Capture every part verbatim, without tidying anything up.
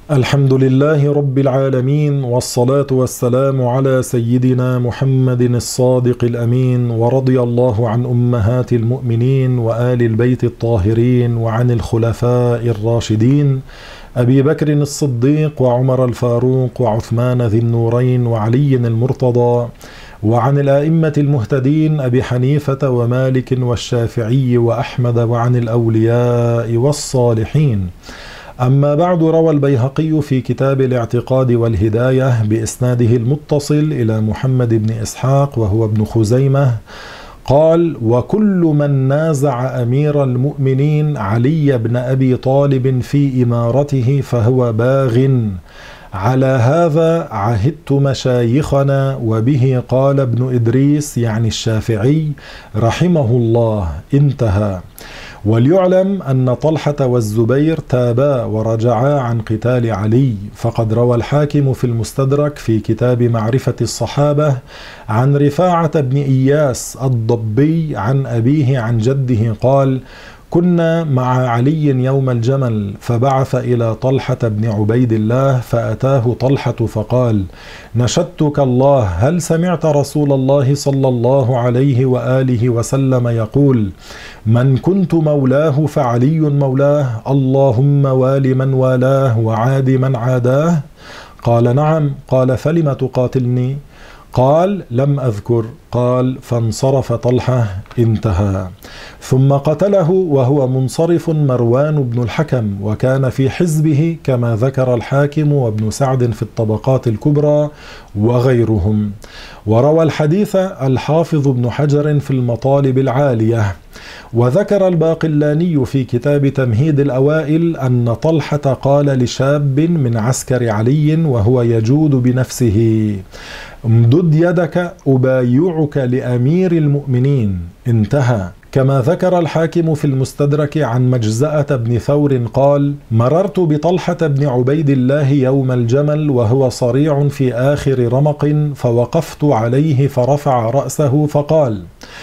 الحمد لله رب العالمين، والصلاة والسلام على سيدنا محمد الصادق الأمين، ورضي الله عن أمهات المؤمنين وآل البيت الطاهرين وعن الخلفاء الراشدين أبي بكر الصديق وعمر الفاروق وعثمان ذي النورين وعلي المرتضى، وعن الآئمة المهتدين أبي حنيفة ومالك والشافعي وأحمد، وعن الأولياء والصالحين. أما بعد، روى البيهقي في كتاب الاعتقاد والهداية بإسناده المتصل إلى محمد بن إسحاق وهو ابن خزيمة قال: وكل من نازع أمير المؤمنين علي بن أبي طالب في إمارته فهو باغ. على هذا عهدت مشايخنا، وبه قال ابن إدريس يعني الشافعي رحمه الله. انتهى. وليعلم أن طلحة والزبير تابا ورجعا عن قتال علي، فقد روى الحاكم في المستدرك في كتاب معرفة الصحابة عن رفاعة بن إياس الضبي عن أبيه عن جده قال: كنا مع علي يوم الجمل، فبعث إلى طلحة بن عبيد الله، فأتاه طلحة فقال: نشدتك الله، هل سمعت رسول الله صلى الله عليه وآله وسلم يقول: من كنت مولاه فعلي مولاه، اللهم وال من والاه وعاد من عاداه؟ قال: نعم. قال: فلم تقاتلني؟ قال: لم أذكر. قال: فانصرف طلحة. انتهى. ثم قتله وهو منصرف مروان بن الحكم، وكان في حزبه كما ذكر الحاكم وابن سعد في الطبقات الكبرى وغيرهم. وروى الحديث الحافظ ابن حجر في المطالب العالية. وذكر الباقلاني في كتاب تمهيد الأوائل أن طلحة قال لشاب من عسكر علي وهو يجود بنفسه: امدد يدك أبايعك لأمير المؤمنين. انتهى. كما ذكر الحاكم في المستدرك عن مجزأة بن ثور قال: مررت بطلحة بن عبيد الله يوم الجمل وهو صريع في آخر رمق، فوقفت عليه فرفع رأسه فقال: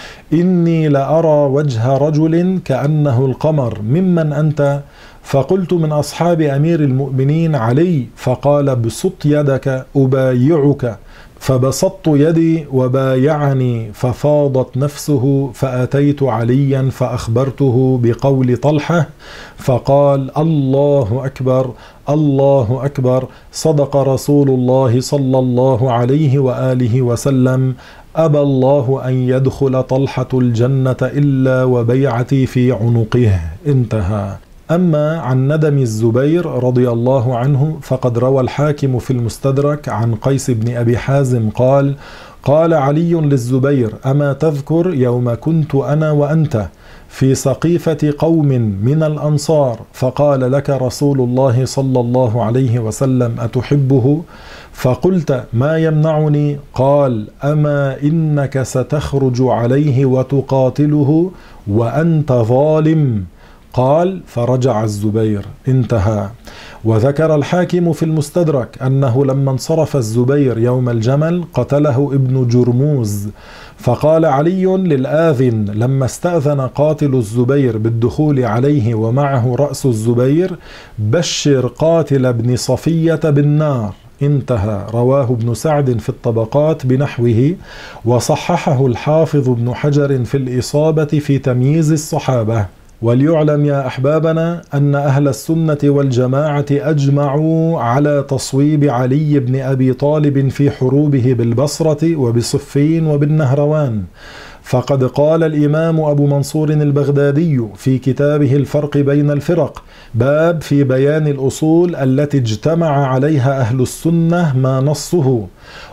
إني لأرى وجه رجل كأنه القمر، ممن أنت؟ فقلت: من أصحاب أمير المؤمنين علي. فقال: بسط يدك أبايعك. فبسطت يدي وبايعني، ففاضت نفسه، فأتيت عليا فأخبرته بقول طلحة، فقال: الله أكبر الله أكبر، صدق رسول الله صلى الله عليه وآله وسلم، أبى الله أن يدخل طلحة الجنة إلا وبيعتي في عنقه. انتهى. أما عن ندم الزبير رضي الله عنه فقد روى الحاكم في المستدرك عن قيس بن أبي حازم قال: قال علي للزبير: أما تذكر يوم كنت أنا وأنت في سقيفة قوم من الأنصار، فقال لك رسول الله صلى الله عليه وسلم: أتحبه؟ فقلت: ما يمنعني؟ قال: أما إنك ستخرج عليه وتقاتله وأنت ظالم. قال: فرجع الزبير. انتهى. وذكر الحاكم في المستدرك أنه لما انصرف الزبير يوم الجمل قتله ابن جرموز، فقال علي للآذن لما استأذن قاتل الزبير بالدخول عليه ومعه رأس الزبير: بشر قاتل ابن صفية بالنار. انتهى. رواه ابن سعد في الطبقات بنحوه، وصححه الحافظ ابن حجر في الإصابة في تمييز الصحابة. وليعلم يا أحبابنا أن أهل السنة والجماعة أجمعوا على تصويب علي بن أبي طالب في حروبه بالبصرة وبصفين وبالنهروان. فقد قال الإمام أبو منصور البغدادي في كتابه الفرق بين الفرق باب في بيان الأصول التي اجتمع عليها أهل السنة ما نصه،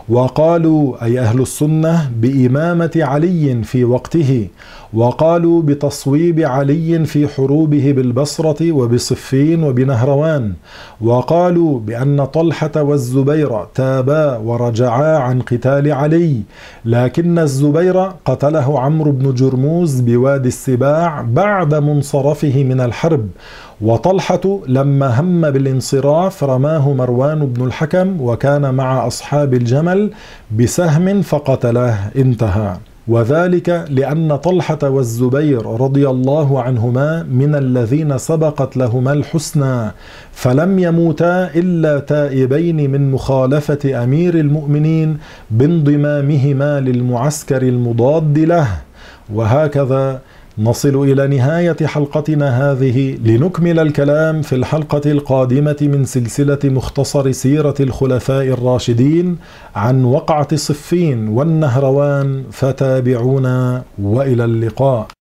وقالوا أي أهل السنة بإمامة علي في وقته، وقالوا بتصويب علي في حروبه بالبصرة وبصفين وبنهروان، وقالوا بأن طلحة والزبير تابا ورجعا عن قتال علي، لكن الزبير قتله عمرو بن جرموز بوادي السباع بعد منصرفه من الحرب، وطلحة لما هم بالانصراف رماه مروان بن الحكم وكان مع أصحاب الجمل بسهم فقتله. انتهى. وذلك لأن طلحة والزبير رضي الله عنهما من الذين سبقت لهما الحسنى، فلم يموتا إلا تائبين من مخالفة أمير المؤمنين بانضمامهما للمعسكر المضاد له. وهكذا نصل إلى نهاية حلقتنا هذه، لنكمل الكلام في الحلقة القادمة من سلسلة مختصر سيرة الخلفاء الراشدين عن وقعة صفين والنهروان، فتابعونا وإلى اللقاء.